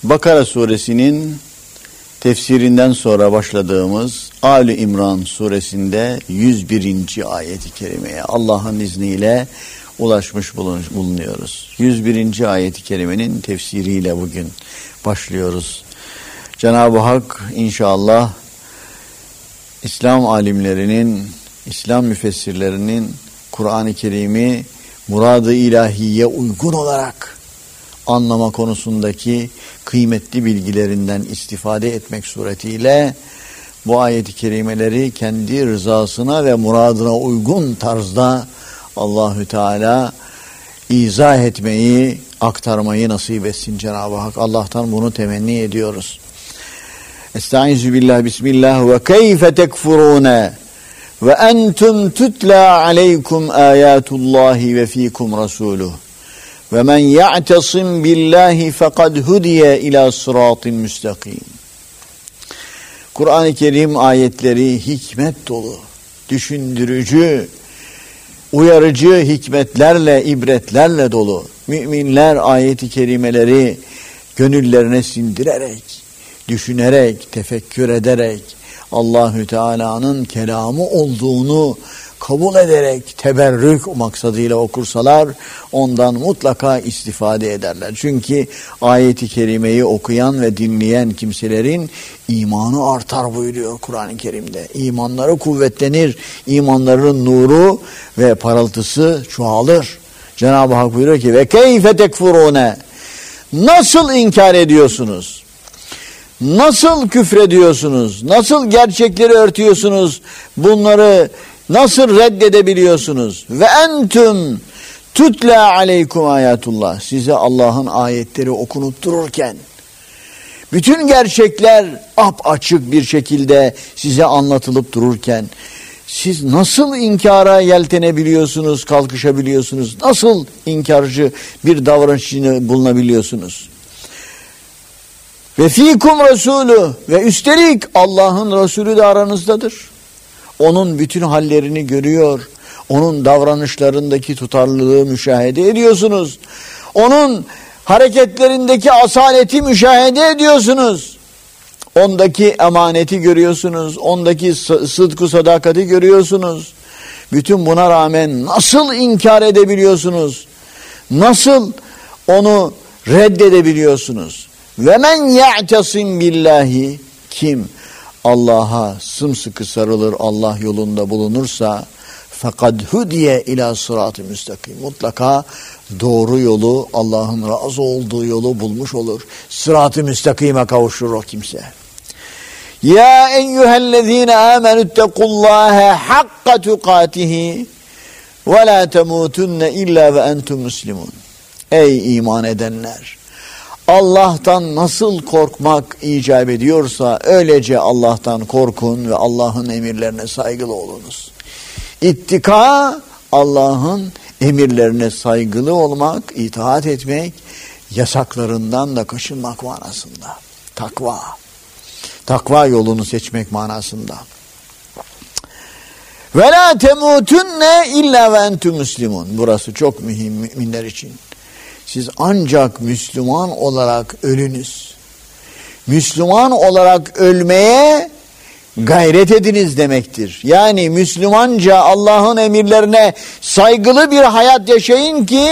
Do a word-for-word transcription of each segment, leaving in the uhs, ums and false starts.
Bakara suresinin tefsirinden sonra başladığımız Ali İmran suresinde yüz birinci ayet-i kerimeye Allah'ın izniyle ulaşmış bulunuyoruz. yüz birinci ayet-i kerimenin tefsiriyle bugün başlıyoruz. Cenab-ı Hak inşallah İslam alimlerinin, İslam müfessirlerinin Kur'an-ı Kerim'i murad-ı ilahiye uygun olarak anlama konusundaki kıymetli bilgilerinden istifade etmek suretiyle bu ayet-i kerimeleri kendi rızasına ve muradına uygun tarzda Allahü Teala izah etmeyi, aktarmayı nasip etsin Cenab-ı Hak. Allah'tan bunu temenni ediyoruz. Estaizu billah, bismillah. Ve keyfe tekfurune ve entum tutla aleykum ayatullahi ve fikum rasuluh. Ve men ya'tasim billahi fekad hudiye ila sıratin müstakim. Kur'an-ı Kerim ayetleri hikmet dolu, düşündürücü, uyarıcı hikmetlerle, ibretlerle dolu. Müminler ayet-i kerimeleri gönüllerine sindirerek, düşünerek, tefekkür ederek, Allahü Teala'nın kelamı olduğunu kabul ederek teberrük maksadıyla okursalar ondan mutlaka istifade ederler. Çünkü ayet-i kerimeyi okuyan ve dinleyen kimselerin imanı artar buyuruyor Kur'an-ı Kerim'de. İmanları kuvvetlenir, imanların nuru ve parıltısı çoğalır. Cenab-ı Hak buyuruyor ki ve keyfe tekfurune, nasıl inkar ediyorsunuz? Nasıl küfrediyorsunuz? Nasıl gerçekleri örtüyorsunuz? Bunları nasıl reddedebiliyorsunuz? Ve entüm tutla aleykum ayatullah. Size Allah'ın ayetleri okunup dururken, bütün gerçekler apaçık bir şekilde size anlatılıp dururken, siz nasıl inkara yeltenebiliyorsunuz, kalkışabiliyorsunuz? Nasıl inkarcı bir davranış içinde bulunabiliyorsunuz? Ve fikum Resulü, ve üstelik Allah'ın Resulü de aranızdadır. Onun bütün hallerini görüyor. Onun davranışlarındaki tutarlılığı müşahede ediyorsunuz. Onun hareketlerindeki asaleti müşahede ediyorsunuz. Ondaki emaneti görüyorsunuz. Ondaki sıdkı sadakati görüyorsunuz. Bütün buna rağmen nasıl inkar edebiliyorsunuz? Nasıl onu reddedebiliyorsunuz? Ve men ya'tasim billahi, kim Allah'a sımsıkı sarılır, Allah yolunda bulunursa fekad hudiye ila sırat-ı müstakim, mutlaka doğru yolu, Allah'ın razı olduğu yolu bulmuş olur. Sırat-ı müstakime kavuşur o kimse. Ya eyyühellezine amenüttekullâhe hakka tukatihi ve la temutunne illa ve entum muslimun. Ey iman edenler! Allah'tan nasıl korkmak icap ediyorsa öylece Allah'tan korkun ve Allah'ın emirlerine saygılı olunuz. İttika, Allah'ın emirlerine saygılı olmak, itaat etmek, yasaklarından da kaçınmak manasında. Takva. Takva yolunu seçmek manasında. Ve la temutunne illa ve entum muslimun. Burası çok mühim müminler için. Siz ancak Müslüman olarak ölünüz. Müslüman olarak ölmeye gayret ediniz demektir. Yani Müslümanca Allah'ın emirlerine saygılı bir hayat yaşayın ki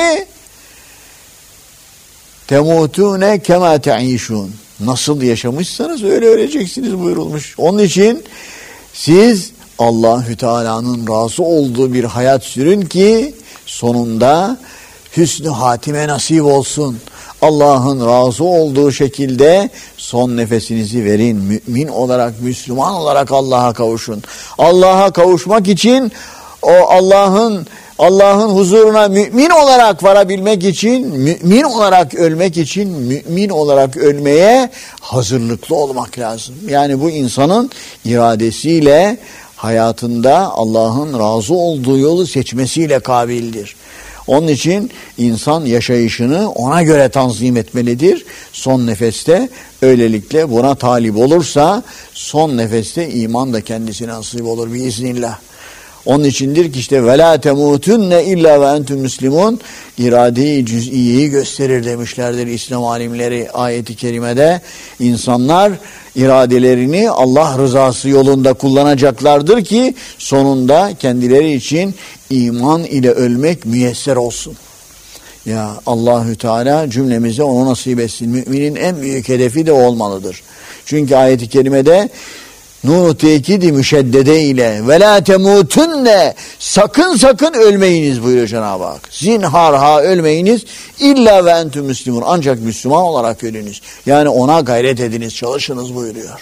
temutune kema te'işun. Nasıl yaşamışsanız öyle öleceksiniz buyurulmuş. Onun için siz Allahü Teala'nın razı olduğu bir hayat sürün ki sonunda hüsnü hatime nasip olsun. Allah'ın razı olduğu şekilde son nefesinizi verin. Mümin olarak, Müslüman olarak Allah'a kavuşun. Allah'a kavuşmak için o Allah'ın Allah'ın huzuruna mümin olarak varabilmek için, mümin olarak ölmek için, mümin olarak ölmeye hazırlıklı olmak lazım. Yani bu insanın iradesiyle hayatında Allah'ın razı olduğu yolu seçmesiyle kabildir. Onun için insan yaşayışını ona göre tanzim etmelidir. Son nefeste öylelikle buna talip olursa son nefeste iman da kendisine nasip olur biiznillah. Onun içindir ki işte ve la temutunne illa ve entum muslimun irade-i cüz'iyeyi gösterir demişlerdir İslam alimleri ayeti kerimede. İnsanlar iradelerini Allah rızası yolunda kullanacaklardır ki sonunda kendileri için iman ile ölmek müyesser olsun. Ya Allahü Teala cümlemize onu nasip etsin. Müminin en büyük hedefi de olmalıdır. Çünkü ayet-i kerimede Nun-u tekidi müşeddede ile ve la temutunne sakın sakın ölmeyiniz buyuruyor Cenab-ı Hak. Zinhar ha ölmeyiniz illa ve entüm müslümun ancak Müslüman olarak ölünüz. Yani ona gayret ediniz, çalışınız buyuruyor.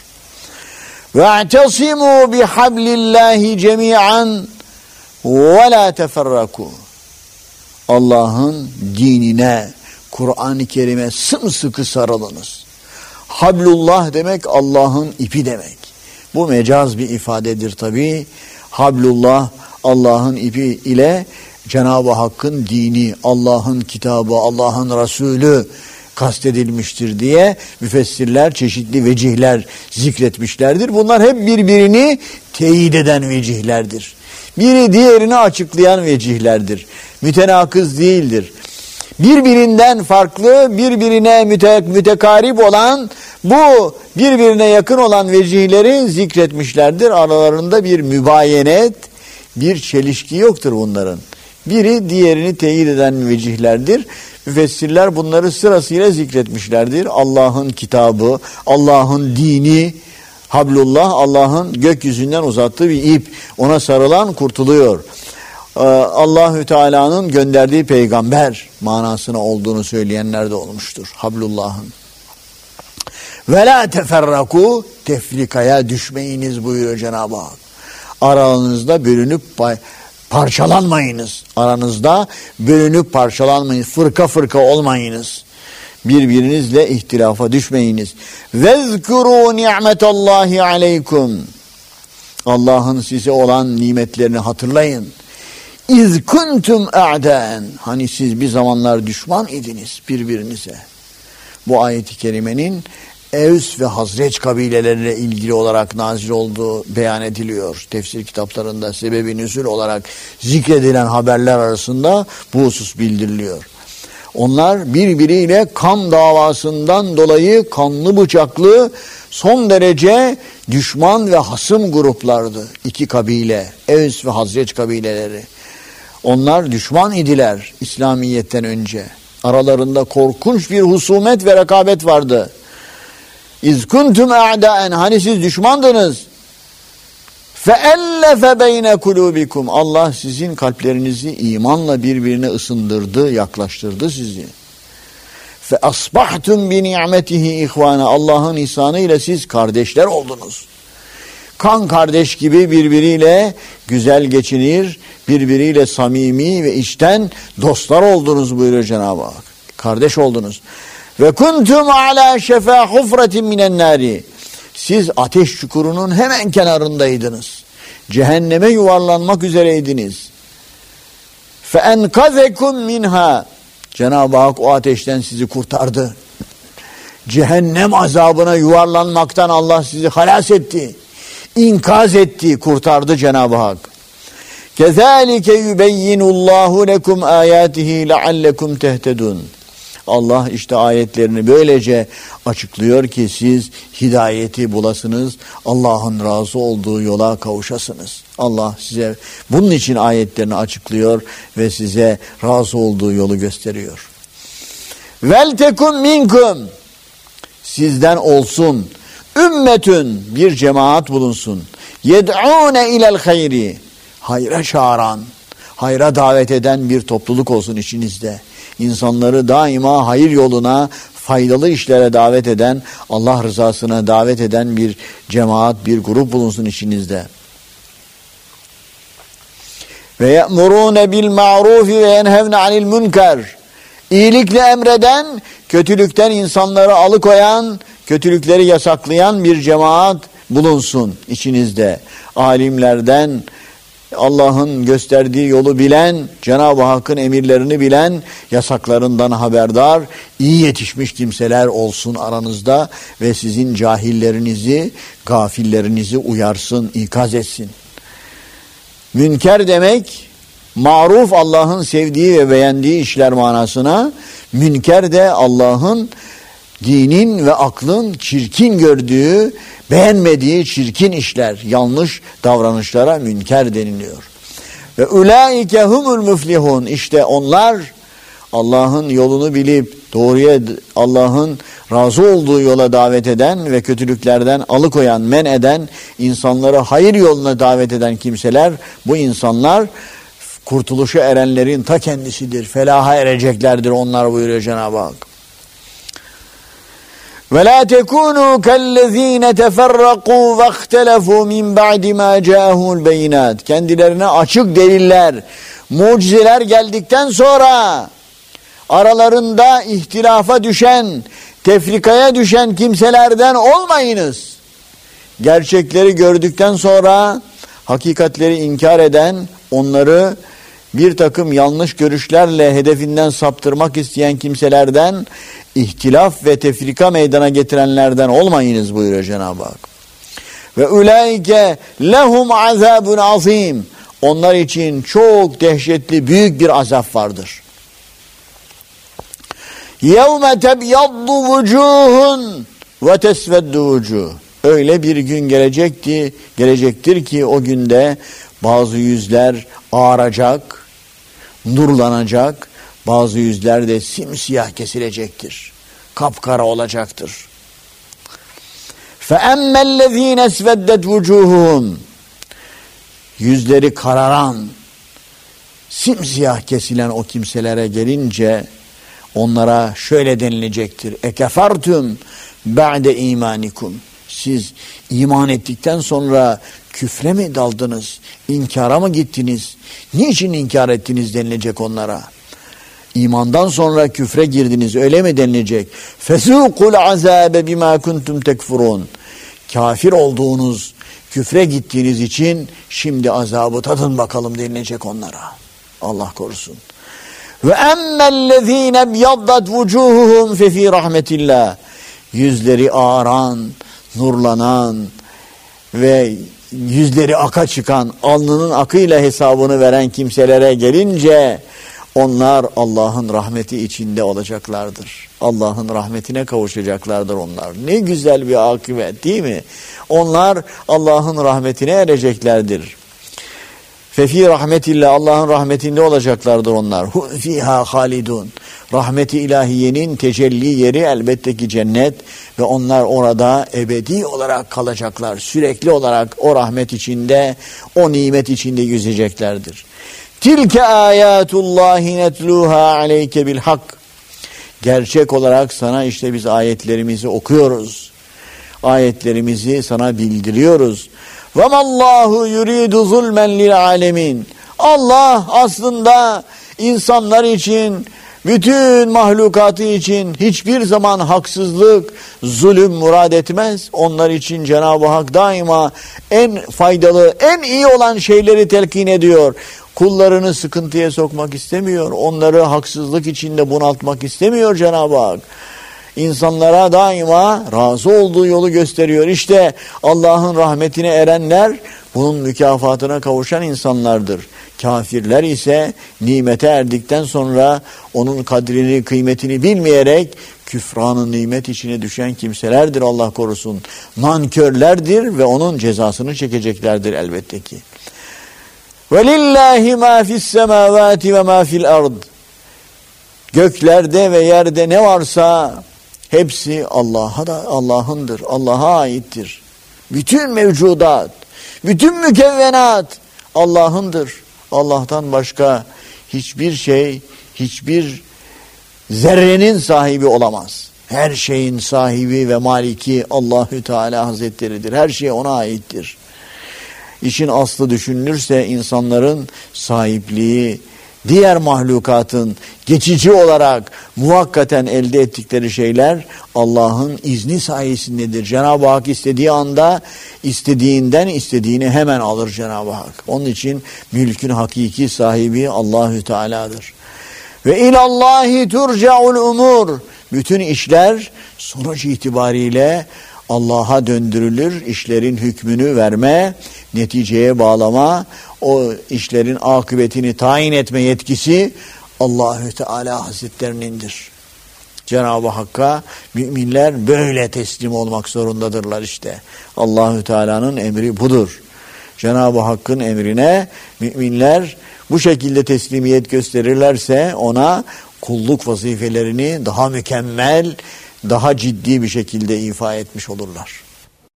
Ve'tesimu bihablillahi cemi'an ve la teferraku. Allah'ın dinine, Kur'an-ı Kerim'e sımsıkı sarılınız. Hablullah demek Allah'ın ipi demek. Bu mecaz bir ifadedir tabii. Hablullah Allah'ın ipi ile Cenab-ı Hakk'ın dini, Allah'ın kitabı, Allah'ın Resulü kastedilmiştir diye müfessirler çeşitli vecihler zikretmişlerdir. Bunlar hep birbirini teyit eden vecihlerdir. Biri diğerini açıklayan vecihlerdir. Mütenakız değildir. Birbirinden farklı, birbirine müte, mütekarip olan, bu birbirine yakın olan vecihleri zikretmişlerdir. Aralarında bir mübayenet, bir çelişki yoktur bunların. Biri diğerini teyit eden vecihlerdir. Müfessirler bunları sırasıyla zikretmişlerdir. Allah'ın kitabı, Allah'ın dini, hablullah Allah'ın gökyüzünden uzattığı bir ip. Ona sarılan kurtuluyor. Allahü Teala'nın gönderdiği peygamber manasına olduğunu söyleyenler de olmuştur. Hablullah'ın. Ve la teferraku tefrikaya düşmeyiniz buyuruyor Cenab-ı Hak. Aranızda bölünüp parçalanmayınız. Aranızda bölünüp parçalanmayınız. Fırka fırka olmayınız. Birbirinizle ihtilafa düşmeyiniz. Vezkuru ni'metallahi aleykum. Allah'ın size olan nimetlerini hatırlayın. İz kuntum a'daen. Hani siz bir zamanlar düşman idiniz birbirinize. Bu ayet-i kerimenin Evs ve Hazreç kabilelerine ilgili olarak nazil olduğu beyan ediliyor. Tefsir kitaplarında sebebi nüzul olarak zikredilen haberler arasında bu husus bildiriliyor. Onlar birbiriyle kan davasından dolayı kanlı bıçaklı son derece düşman ve hasım gruplardı. İki kabile, Evs ve Hazreç kabileleri. Onlar düşman idiler İslamiyet'ten önce. Aralarında korkunç bir husumet ve rekabet vardı. İz kuntum a'daen, hani siz düşmandınız. Feellefe beyne kulubikum. Allah sizin kalplerinizi imanla birbirine ısındırdı, yaklaştırdı sizi. Fe asbahtum bi ni'metihi ihvana. Allah'ın ihsanıyla siz kardeşler oldunuz. Kan kardeş gibi birbiriyle güzel geçinir, birbiriyle samimi ve içten dostlar oldunuz buyuruyor Cenab-ı Hak. Kardeş oldunuz. Ve kuntum ala şefa hufratin minen nari. Siz ateş çukurunun hemen kenarındaydınız. Cehenneme yuvarlanmak üzereydiniz. Fe enkazekum minha. Cenab-ı Hak o ateşten sizi kurtardı. Cehennem azabına yuvarlanmaktan Allah sizi halas etti. İnkaz etti, kurtardı Cenab-ı Hak. Kezalike yubeyyinullahu lekum ayatihi leallekum tehtedun. Allah işte ayetlerini böylece açıklıyor ki siz hidayeti bulasınız, Allah'ın razı olduğu yola kavuşasınız. Allah size bunun için ayetlerini açıklıyor ve size razı olduğu yolu gösteriyor. Vel tekum minkum, sizden olsun ümmetün, bir cemaat bulunsun. Yed'ûne ilel hayri, hayra çağıran, hayra davet eden bir topluluk olsun içinizde. İnsanları daima hayır yoluna, faydalı işlere davet eden, Allah rızasına davet eden bir cemaat, bir grup bulunsun içinizde. Ve ye'murûne bil ma'rufi ve yenhevne anil münker. İyilikle emreden, kötülükten insanları alıkoyan, kötülükleri yasaklayan bir cemaat bulunsun içinizde. Alimlerden, Allah'ın gösterdiği yolu bilen, Cenab-ı Hakk'ın emirlerini bilen, yasaklarından haberdar, iyi yetişmiş kimseler olsun aranızda ve sizin cahillerinizi, gafillerinizi uyarsın, ikaz etsin. Münker demek maruf, Allah'ın sevdiği ve beğendiği işler manasına. Münker de Allah'ın, dinin ve aklın çirkin gördüğü, beğenmediği çirkin işler, yanlış davranışlara münker deniliyor. Ve ulaike humul müflihun, işte onlar Allah'ın yolunu bilip doğruya, Allah'ın razı olduğu yola davet eden ve kötülüklerden alıkoyan, men eden, insanları hayır yoluna davet eden kimseler, bu insanlar kurtuluşa erenlerin ta kendisidir. Felaha ereceklerdir onlar, buyuruyor Cenab-ı Hak. وَلَا تَكُونُوا كَالَّذ۪ينَ تَفَرَّقُوا وَاخْتَلَفُوا مِنْ بَعْدِ مَا جَاءَهُمُ الْبَيِّنَاتِ. Kendilerine açık deliller, mucizeler geldikten sonra aralarında ihtilafa düşen, tefrikaya düşen kimselerden olmayınız. Gerçekleri gördükten sonra hakikatleri inkar eden, onları bir takım yanlış görüşlerle hedefinden saptırmak isteyen kimselerden, ihtilaf ve tefrika meydana getirenlerden olmayınız, buyuruyor Cenab-ı Hak. Ve ulaike lehum azabun azim. Onlar için çok dehşetli, büyük bir azap vardır. Yevme tebyaddu vucuhun ve tesveddu vucuh. Öyle bir gün gelecekti, gelecektir ki o günde bazı yüzler ağaracak, nurlanacak, bazı yüzler de simsiyah kesilecektir. Kapkara olacaktır. فَاَمَّا الَّذ۪ينَ اسْوَدَّتْ وُجُوهُهُمْ. Yüzleri kararan, simsiyah kesilen o kimselere gelince onlara şöyle denilecektir. اَكَفَرْتُمْ بَعْدَ اِيمَانِكُمْ. Siz iman ettikten sonra küfre mi daldınız? İnkara mı gittiniz? Niçin inkar ettiniz denilecek onlara. İmandan sonra küfre girdiniz, öyle mi denilecek? فَسُوقُ الْعَذَابَ بِمَا كُنْتُمْ تَكْفُرُونَ. Kafir olduğunuz, küfre gittiğiniz için şimdi azabı tadın bakalım denilecek onlara. Allah korusun. وَاَمَّا الَّذ۪ينَ بْيَضَّتْ وُجُوهُهُمْ فَف۪ي رَحْمَةِ اللّٰهِ. Yüzleri ağaran, nurlanan ve yüzleri aka çıkan, alnının akıyla hesabını veren kimselere gelince onlar Allah'ın rahmeti içinde olacaklardır. Allah'ın rahmetine kavuşacaklardır onlar. Ne güzel bir akıbet, değil mi? Onlar Allah'ın rahmetine ereceklerdir. Fefi rahmetillah, Allah'ın rahmetinde olacaklardır onlar. Hu fiha halidun. Rahmeti ilahiyenin tecelli yeri elbette ki cennet ve onlar orada ebedi olarak kalacaklar. Sürekli olarak o rahmet içinde, o nimet içinde yüzeceklerdir. Tilke ayatullahi netluha aleyke bil hak. Gerçek olarak sana işte biz ayetlerimizi okuyoruz. Ayetlerimizi sana bildiriyoruz. Ve mallahu yuridu zulmen lil alemin. Allah aslında insanlar için, bütün mahlukatı için hiçbir zaman haksızlık, zulüm murad etmez. Onlar için Cenab-ı Hak daima en faydalı, en iyi olan şeyleri telkin ediyor. Kullarını sıkıntıya sokmak istemiyor. Onları haksızlık içinde bunaltmak istemiyor Cenab-ı Hak. İnsanlara daima razı olduğu yolu gösteriyor. İşte Allah'ın rahmetine erenler bunun mükafatına kavuşan insanlardır. Kafirler ise nimete erdikten sonra onun kadrini, kıymetini bilmeyerek küfranın nimet içine düşen kimselerdir, Allah korusun. Nankörlerdir ve onun cezasını çekeceklerdir elbette ki. وَلِلَّهِ مَا فِي السَّمَاوَاتِ وَمَا فِي الْأَرْضِ. Göklerde ve yerde ne varsa hepsi Allah'a da Allah'ındır, Allah'a aittir. Bütün mevcudat, bütün mükevvenat Allah'ındır. Allah'tan başka hiçbir şey, hiçbir zerrenin sahibi olamaz. Her şeyin sahibi ve maliki Allahü Teala Hazretleri'dir. Her şey ona aittir. İşin aslı düşünülürse insanların sahipliği, diğer mahlukatın geçici olarak muhakkaten elde ettikleri şeyler Allah'ın izni sayesindedir. Cenab-ı Hak istediği anda istediğinden istediğini hemen alır Cenab-ı Hak. Onun için mülkün hakiki sahibi Allahü Teala'dır. Ve ilallahi turcaul umur. Bütün işler sonuç itibariyle Allah'a döndürülür. İşlerin hükmünü verme, neticeye bağlama, o işlerin akıbetini tayin etme yetkisi Allahü Teala Hazretlerinindir. Cenab-ı Hakk'a müminler böyle teslim olmak zorundadırlar işte. Allahü Teala'nın emri budur. Cenab-ı Hakk'ın emrine müminler bu şekilde teslimiyet gösterirlerse ona kulluk vazifelerini daha mükemmel, daha ciddi bir şekilde ifa etmiş olurlar.